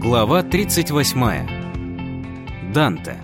Глава 38. Данте.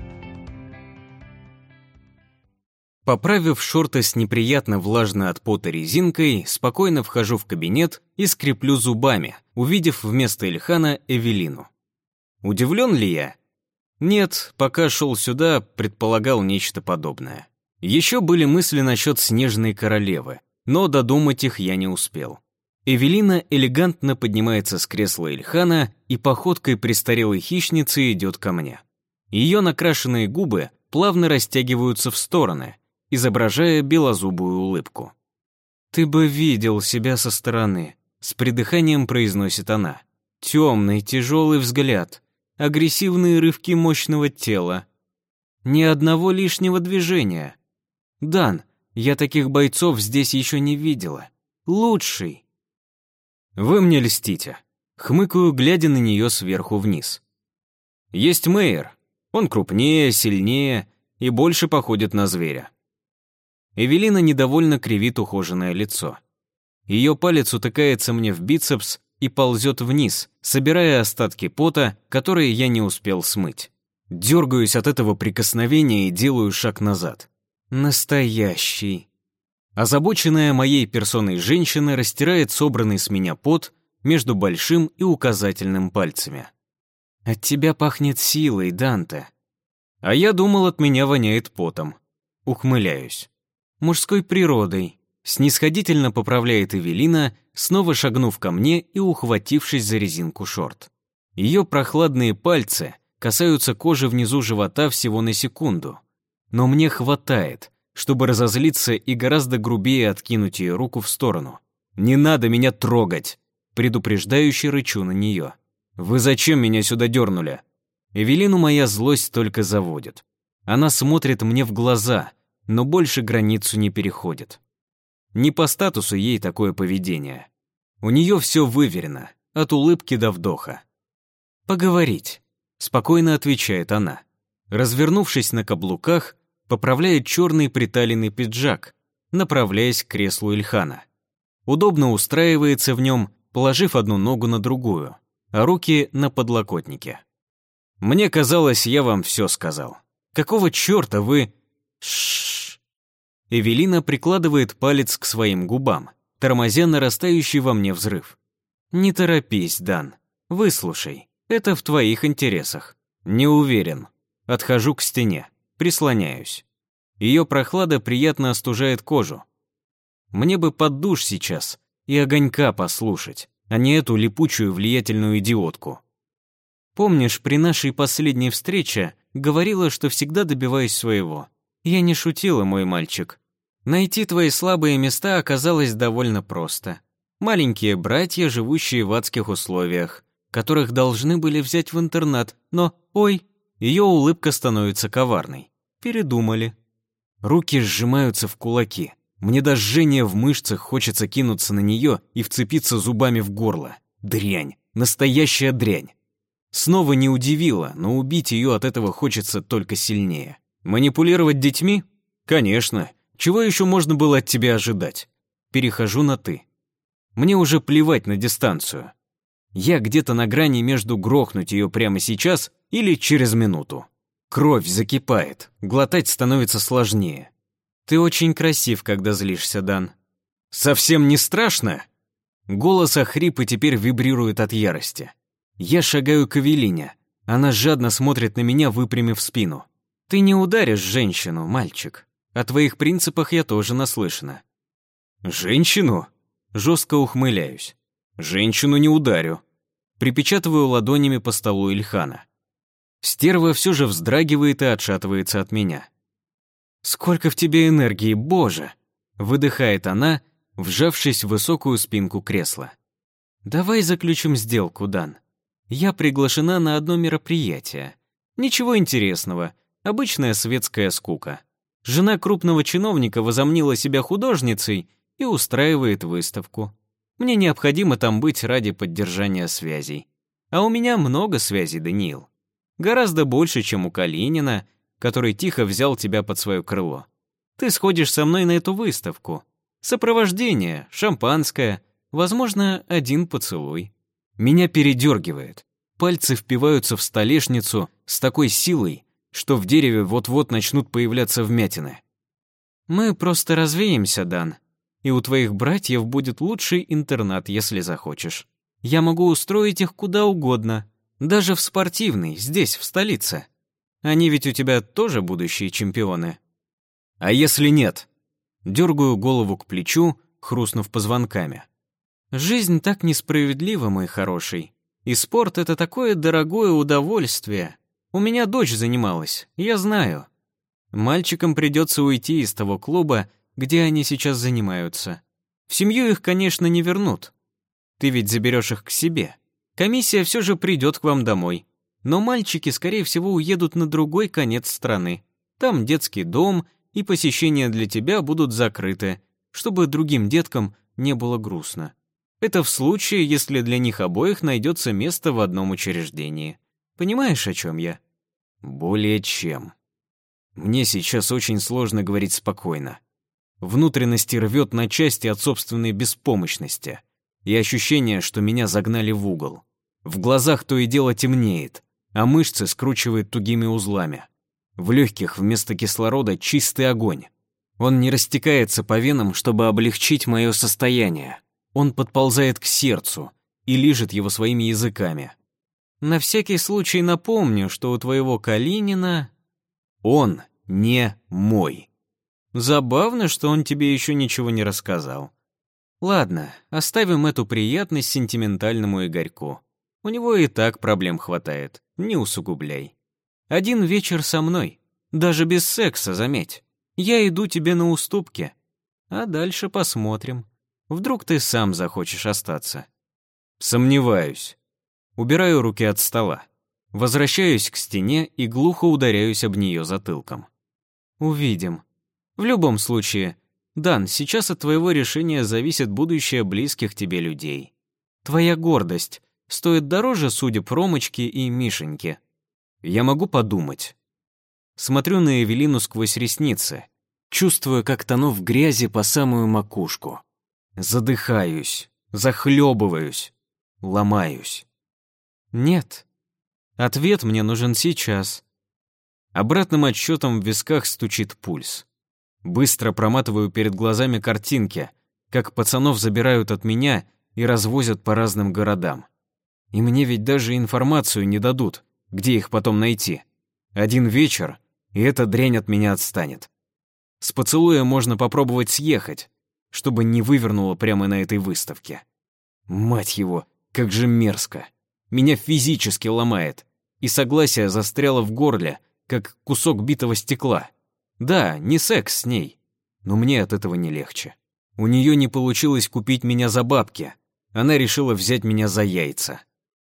Поправив шорты с неприятно влажной от пота резинкой, спокойно вхожу в кабинет и скреплю зубами, увидев вместо Ильхана Эвелину. Удивлен ли я? Нет, пока шел сюда, предполагал нечто подобное. Еще были мысли насчет Снежной Королевы, но додумать их я не успел. Эвелина элегантно поднимается с кресла Ильхана и походкой престарелой хищницы идет ко мне. Ее накрашенные губы плавно растягиваются в стороны, изображая белозубую улыбку. «Ты бы видел себя со стороны», — с придыханием произносит она. «Темный, тяжелый взгляд, агрессивные рывки мощного тела. Ни одного лишнего движения. Дан, я таких бойцов здесь еще не видела. Лучший». «Вы мне льстите», — хмыкаю, глядя на нее сверху вниз. «Есть Мейер. Он крупнее, сильнее и больше походит на зверя». Эвелина недовольно кривит ухоженное лицо. Ее палец утыкается мне в бицепс и ползет вниз, собирая остатки пота, которые я не успел смыть. Дергаюсь от этого прикосновения и делаю шаг назад. Настоящий. Озабоченная моей персоной женщина растирает собранный с меня пот между большим и указательным пальцами. «От тебя пахнет силой, Данте». «А я думал, от меня воняет потом». Ухмыляюсь. «Мужской природой», — снисходительно поправляет Эвелина, снова шагнув ко мне и ухватившись за резинку шорт. Ее прохладные пальцы касаются кожи внизу живота всего на секунду. Но мне хватает, чтобы разозлиться и гораздо грубее откинуть ее руку в сторону. «Не надо меня трогать!» Предупреждающе рычу на нее. «Вы зачем меня сюда дернули?» Эвелину моя злость только заводит. Она смотрит мне в глаза, но больше границу не переходит. Не по статусу ей такое поведение. У нее все выверено, от улыбки до вдоха. «Поговорить», — спокойно отвечает она. Развернувшись на каблуках, поправляет черный приталенный пиджак, направляясь к креслу Ильхана. Удобно устраивается в нем, положив одну ногу на другую, а руки на подлокотнике. «Мне казалось, я вам все сказал. Какого черта вы...» «Шшш!» Эвелина прикладывает палец к своим губам, тормозя нарастающий во мне взрыв. «Не торопись, Дан. Выслушай. Это в твоих интересах». «Не уверен». Отхожу к стене. Прислоняюсь. Ее прохлада приятно остужает кожу. Мне бы под душ сейчас и огонька послушать, а не эту липучую влиятельную идиотку. Помнишь, при нашей последней встрече говорила, что всегда добиваюсь своего? Я не шутила, мой мальчик. Найти твои слабые места оказалось довольно просто. Маленькие братья, живущие в адских условиях, которых должны были взять в интернат, но, ой, ее улыбка становится коварной. Передумали. Руки сжимаются в кулаки. Мне до жжения в мышцах хочется кинуться на нее и вцепиться зубами в горло. Дрянь. Настоящая дрянь. Снова не удивило, но убить ее от этого хочется только сильнее. Манипулировать детьми? Конечно. Чего еще можно было от тебя ожидать? Перехожу на «ты». Мне уже плевать на дистанцию. Я где-то на грани между грохнуть ее прямо сейчас или через минуту. Кровь закипает, глотать становится сложнее. Ты очень красив, когда злишься, Дан. Совсем не страшно? Голос охрип и теперь вибрирует от ярости. Я шагаю к Эвелине. Она жадно смотрит на меня, выпрямив спину. Ты не ударишь женщину, мальчик. О твоих принципах я тоже наслышана. Женщину? Жестко ухмыляюсь. Женщину не ударю. Припечатываю ладонями по столу Ильхана. Стерва все же вздрагивает и отшатывается от меня. «Сколько в тебе энергии, Боже!» Выдыхает она, вжавшись в высокую спинку кресла. «Давай заключим сделку, Дан. Я приглашена на одно мероприятие. Ничего интересного, обычная светская скука. Жена крупного чиновника возомнила себя художницей и устраивает выставку. Мне необходимо там быть ради поддержания связей. А у меня много связей, Даниил. Гораздо больше, чем у Калинина, который тихо взял тебя под свое крыло. Ты сходишь со мной на эту выставку. Сопровождение, шампанское, возможно, один поцелуй. Меня передергивает. Пальцы впиваются в столешницу с такой силой, что в дереве вот-вот начнут появляться вмятины. «Мы просто развеемся, Дан, и у твоих братьев будет лучший интернат, если захочешь. Я могу устроить их куда угодно, даже в спортивный, здесь, в столице. Они ведь у тебя тоже будущие чемпионы». «А если нет?» Дергаю голову к плечу, хрустнув позвонками. «Жизнь так несправедлива, мой хороший. И спорт — это такое дорогое удовольствие. У меня дочь занималась, я знаю. Мальчикам придется уйти из того клуба, где они сейчас занимаются. В семью их, конечно, не вернут. Ты ведь заберешь их к себе. Комиссия все же придет к вам домой. Но мальчики, скорее всего, уедут на другой конец страны. Там детский дом и посещения для тебя будут закрыты, чтобы другим деткам не было грустно. Это в случае, если для них обоих найдется место в одном учреждении. Понимаешь, о чем я? Более чем. Мне сейчас очень сложно говорить спокойно. Внутренности рвет на части от собственной беспомощности и ощущение, что меня загнали в угол. В глазах то и дело темнеет, а мышцы скручивает тугими узлами. В легких вместо кислорода чистый огонь. Он не растекается по венам, чтобы облегчить мое состояние. Он подползает к сердцу и лижет его своими языками. На всякий случай напомню, что у твоего Калинина... Он не мой. Забавно, что он тебе еще ничего не рассказал. Ладно, оставим эту приятность сентиментальному Игорьку. У него и так проблем хватает, не усугубляй. Один вечер со мной, даже без секса, заметь. Я иду тебе на уступки. А дальше посмотрим. Вдруг ты сам захочешь остаться. Сомневаюсь. Убираю руки от стола. Возвращаюсь к стене и глухо ударяюсь об нее затылком. Увидим. В любом случае, Дан, сейчас от твоего решения зависит будущее близких тебе людей. Твоя гордость стоит дороже судеб Ромочки и Мишеньки. Я могу подумать. Смотрю на Эвелину сквозь ресницы, чувствую, как тону в грязи по самую макушку. Задыхаюсь, захлебываюсь, ломаюсь. Нет. Ответ мне нужен сейчас. Обратным отсчетом в висках стучит пульс. Быстро проматываю перед глазами картинки, как пацанов забирают от меня и развозят по разным городам. И мне ведь даже информацию не дадут, где их потом найти. Один вечер, и эта дрянь от меня отстанет. С поцелуя можно попробовать съехать, чтобы не вывернуло прямо на этой выставке. Мать его, как же мерзко. Меня физически ломает, и согласие застряло в горле, как кусок битого стекла. Да, не секс с ней, но мне от этого не легче. У нее не получилось купить меня за бабки. Она решила взять меня за яйца.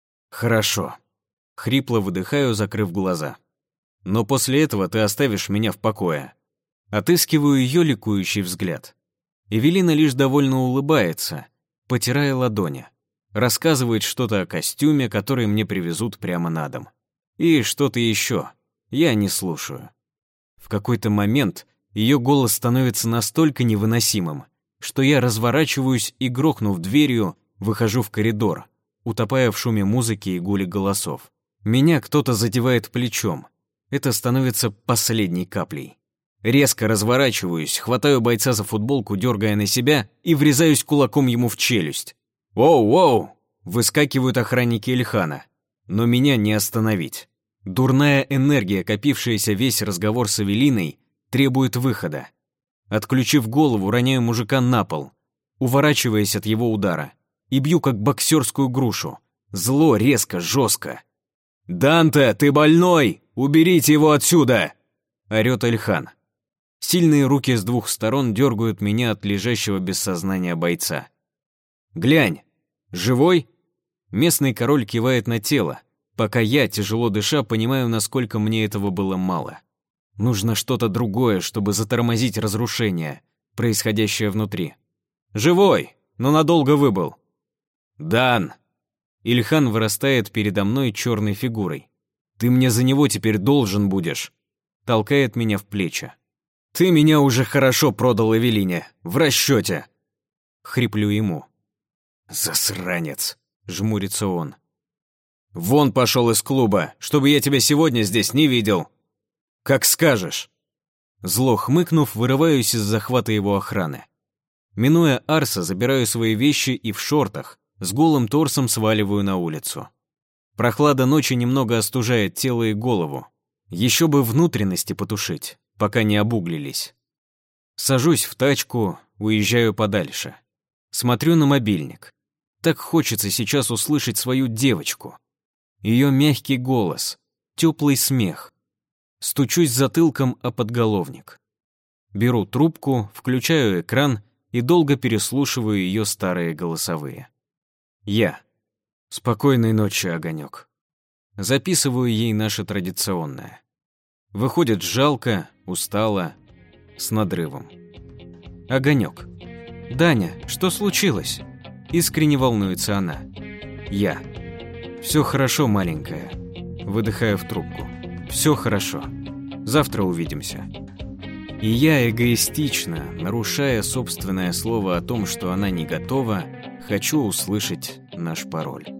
Хорошо. Хрипло выдыхаю, закрыв глаза. Но после этого ты оставишь меня в покое. Отыскиваю ее ликующий взгляд. Эвелина лишь довольно улыбается, потирая ладони. Рассказывает что-то о костюме, который мне привезут прямо на дом. И что-то еще. Я не слушаю. В какой-то момент ее голос становится настолько невыносимым, что я разворачиваюсь и, грохнув дверью, выхожу в коридор, утопая в шуме музыки и гуле голосов. Меня кто-то задевает плечом. Это становится последней каплей. Резко разворачиваюсь, хватаю бойца за футболку, дергая на себя, и врезаюсь кулаком ему в челюсть. «Воу-воу!» — выскакивают охранники Ильхана. Но меня не остановить. Дурная энергия, копившаяся весь разговор с Эвелиной, требует выхода. Отключив голову, роняю мужика на пол, уворачиваясь от его удара, и бью как боксерскую грушу. Зло, резко, жестко. «Данте, ты больной! Уберите его отсюда!» — орёт Ильхан. Сильные руки с двух сторон дергают меня от лежащего без сознания бойца. «Глянь! Живой?» Местный король кивает на тело, пока я, тяжело дыша, понимаю, насколько мне этого было мало. Нужно что-то другое, чтобы затормозить разрушение, происходящее внутри. «Живой, но надолго выбыл». «Дан!» Ильхан вырастает передо мной черной фигурой. «Ты мне за него теперь должен будешь!» Толкает меня в плечи. «Ты меня уже хорошо продал Эвелине, в расчете!» Хриплю ему. «Засранец!» — жмурится он. «Вон пошел из клуба, чтобы я тебя сегодня здесь не видел!» «Как скажешь!» Зло хмыкнув, вырываюсь из захвата его охраны. Минуя Арса, забираю свои вещи и в шортах, с голым торсом сваливаю на улицу. Прохлада ночи немного остужает тело и голову. Еще бы внутренности потушить, пока не обуглились. Сажусь в тачку, уезжаю подальше. Смотрю на мобильник. Так хочется сейчас услышать свою девочку. Ее мягкий голос, теплый смех. Стучусь затылком о подголовник. Беру трубку, включаю экран и долго переслушиваю ее старые голосовые. Я. Спокойной ночи, огонек. Записываю ей наше традиционное. Выходит жалко, устало, с надрывом. Огонек. Даня, что случилось? Искренне волнуется она. Я. Все хорошо, маленькая. Выдыхаю в трубку. Все хорошо. Завтра увидимся. И я эгоистично, нарушая собственное слово о том, что она не готова, хочу услышать наш пароль.